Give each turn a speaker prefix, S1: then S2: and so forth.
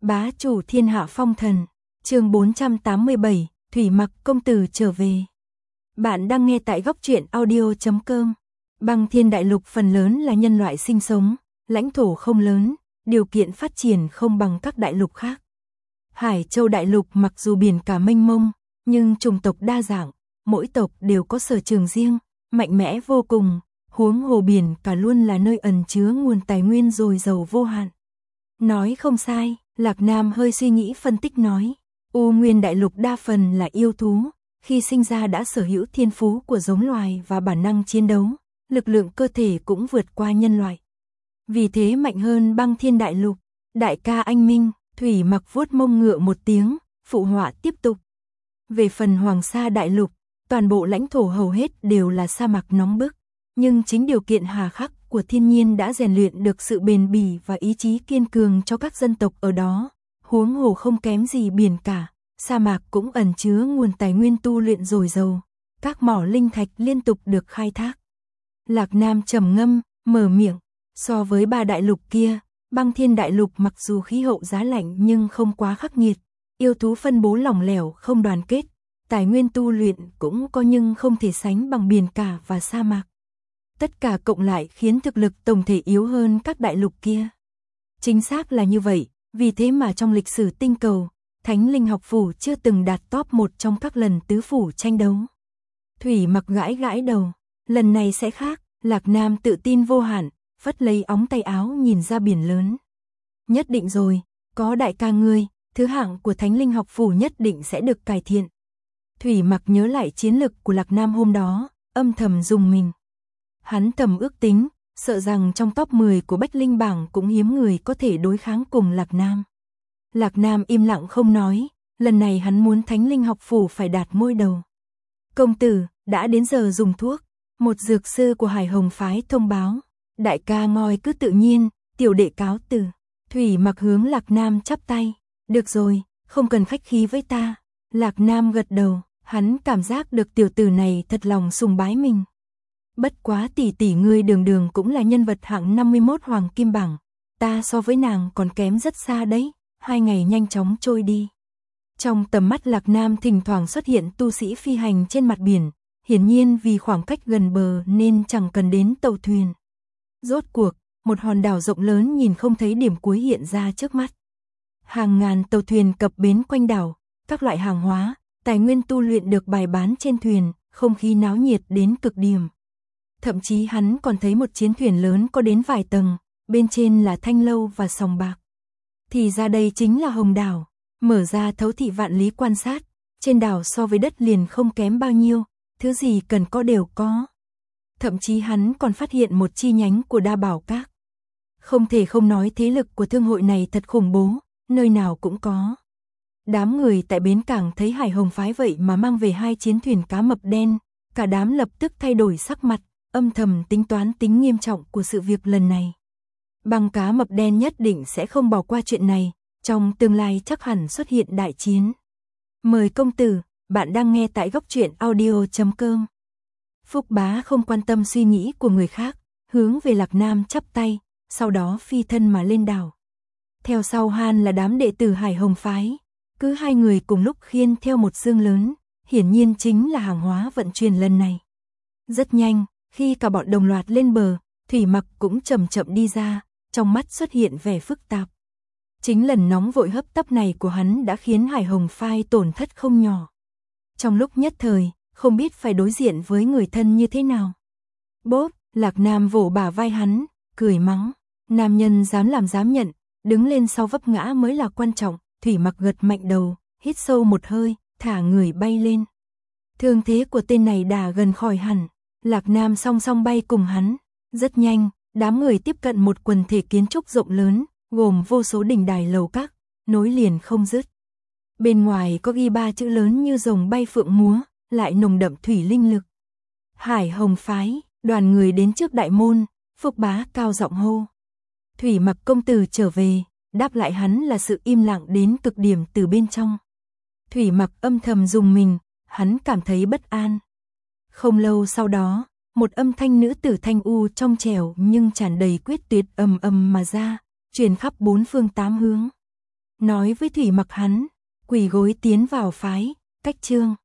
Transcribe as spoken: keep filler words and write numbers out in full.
S1: Bá chủ thiên hạ phong thần, chương bốn trăm tám mươi bảy, Thủy Mặc công tử trở về. Bạn đang nghe tại góc truyện audio chấm com. Băng Thiên Đại Lục phần lớn là nhân loại sinh sống, lãnh thổ không lớn, điều kiện phát triển không bằng các đại lục khác. Hải Châu Đại Lục mặc dù biển cả mênh mông, nhưng chủng tộc đa dạng, mỗi tộc đều có sở trường riêng, mạnh mẽ vô cùng, huống hồ biển cả luôn là nơi ẩn chứa nguồn tài nguyên dồi dào vô hạn. Nói không sai, Lạc Nam hơi suy nghĩ phân tích nói, U Nguyên Đại Lục đa phần là yêu thú, khi sinh ra đã sở hữu thiên phú của giống loài và bản năng chiến đấu, lực lượng cơ thể cũng vượt qua nhân loại. Vì thế mạnh hơn Băng Thiên Đại Lục. Đại ca anh minh, Thủy Mặc vuốt mông ngựa một tiếng, phụ họa tiếp tục. Về phần Hoàng Sa Đại Lục, toàn bộ lãnh thổ hầu hết đều là sa mạc nóng bức, nhưng chính điều kiện hà khắc của thiên nhiên đã rèn luyện được sự bền bỉ và ý chí kiên cường cho các dân tộc ở đó, huống hồ không kém gì biển cả, sa mạc cũng ẩn chứa nguồn tài nguyên tu luyện dồi dào, các mỏ linh thạch liên tục được khai thác. Lạc Nam trầm ngâm, mở miệng, so với ba đại lục kia, Băng Thiên Đại Lục mặc dù khí hậu giá lạnh nhưng không quá khắc nghiệt, yêu thú phân bố lỏng lẻo không đoàn kết, tài nguyên tu luyện cũng có nhưng không thể sánh bằng biển cả và sa mạc. Tất cả cộng lại khiến thực lực tổng thể yếu hơn các đại lục kia. Chính xác là như vậy, vì thế mà trong lịch sử tinh cầu, Thánh Linh học phủ chưa từng đạt top một trong các lần tứ phủ tranh đấu. Thủy Mặc gãi gãi đầu, lần này sẽ khác, Lạc Nam tự tin vô hạn, phất lấy ống tay áo nhìn ra biển lớn. Nhất định rồi, có đại ca ngươi, thứ hạng của Thánh Linh học phủ nhất định sẽ được cải thiện. Thủy Mặc nhớ lại chiến lực của Lạc Nam hôm đó, âm thầm rùng mình. Hắn thầm ước tính, sợ rằng trong top mười của Bách Linh bảng cũng hiếm người có thể đối kháng cùng Lạc Nam. Lạc Nam im lặng không nói, lần này hắn muốn Thánh Linh học phủ phải đạt ngôi đầu. Công tử, đã đến giờ dùng thuốc, một dược sư của Hải Hồng phái thông báo. Đại ca ngồi cứ tự nhiên, tiểu đệ cáo từ. Thủy Mặc hướng Lạc Nam chắp tay. Được rồi, không cần khách khí với ta. Lạc Nam gật đầu, hắn cảm giác được tiểu tử này thật lòng sùng bái mình. Bất quá tỷ tỷ ngươi đường đường cũng là nhân vật hạng năm mươi mốt hoàng kim bảng. Ta so với nàng còn kém rất xa đấy, hai ngày nhanh chóng trôi đi. Trong tầm mắt Lạc Nam thỉnh thoảng xuất hiện tu sĩ phi hành trên mặt biển, hiển nhiên vì khoảng cách gần bờ nên chẳng cần đến tàu thuyền. Rốt cuộc, một hòn đảo rộng lớn nhìn không thấy điểm cuối hiện ra trước mắt. Hàng ngàn tàu thuyền cập bến quanh đảo, các loại hàng hóa, tài nguyên tu luyện được bày bán trên thuyền, không khí náo nhiệt đến cực điểm. Thậm chí hắn còn thấy một chiến thuyền lớn có đến vài tầng, bên trên là thanh lâu và sòng bạc. Thì ra đây chính là Hồng Đảo, mở ra thấu thị vạn lý quan sát, trên đảo so với đất liền không kém bao nhiêu, thứ gì cần có đều có. Thậm chí hắn còn phát hiện một chi nhánh của Đa Bảo Các. Không thể không nói thế lực của thương hội này thật khủng bố, nơi nào cũng có. Đám người tại bến cảng thấy Hải Hồng phái vậy mà mang về hai chiến thuyền cá mập đen, cả đám lập tức thay đổi sắc mặt, âm thầm tính toán tính nghiêm trọng của sự việc lần này. Băng cá mập đen nhất định sẽ không bỏ qua chuyện này, trong tương lai chắc hẳn xuất hiện đại chiến. Mời công tử, bạn đang nghe tại góc truyện audio chấm com. Phúc Bá không quan tâm suy nghĩ của người khác, hướng về Lạc Nam chắp tay, sau đó phi thân mà lên đảo. Theo sau Han là đám đệ tử Hải Hồng phái, cứ hai người cùng lúc khiêng theo một dương lớn, hiển nhiên chính là hàng hóa vận chuyển lần này. Rất nhanh, khi cả bọn đồng loạt lên bờ, Thủy Mặc cũng chậm chậm đi ra, trong mắt xuất hiện vẻ phức tạp. Chính lần nóng vội hấp tấp này của hắn đã khiến Hải Hồng phái tổn thất không nhỏ. Trong lúc nhất thời, không biết phải đối diện với người thân như thế nào. Bốp, Lạc Nam vỗ bả vai hắn, cười mắng. Nam nhân dám làm dám nhận, đứng lên sau vấp ngã mới là quan trọng. Thủy Mặc gật mạnh đầu, hít sâu một hơi, thả người bay lên. Thương thế của tên này đã gần khỏi hẳn. Lạc Nam song song bay cùng hắn. Rất nhanh, đám người tiếp cận một quần thể kiến trúc rộng lớn, gồm vô số đình đài lầu các, nối liền không dứt. Bên ngoài có ghi ba chữ lớn như rồng bay phượng múa, lại nồng đậm thủy linh lực. Hải Hồng phái, đoàn người đến trước đại môn, Phúc Bá cao giọng hô. Thủy Mặc công tử trở về, đáp lại hắn là sự im lặng đến cực điểm từ bên trong. Thủy Mặc âm thầm rùng mình, hắn cảm thấy bất an. Không lâu sau đó, một âm thanh nữ tử thanh u trong trẻo nhưng tràn đầy quyết tuyệt ầm ầm mà ra, truyền khắp bốn phương tám hướng. nói với Thủy Mặc hắn, quỳ gối tiến vào phái, cách chương.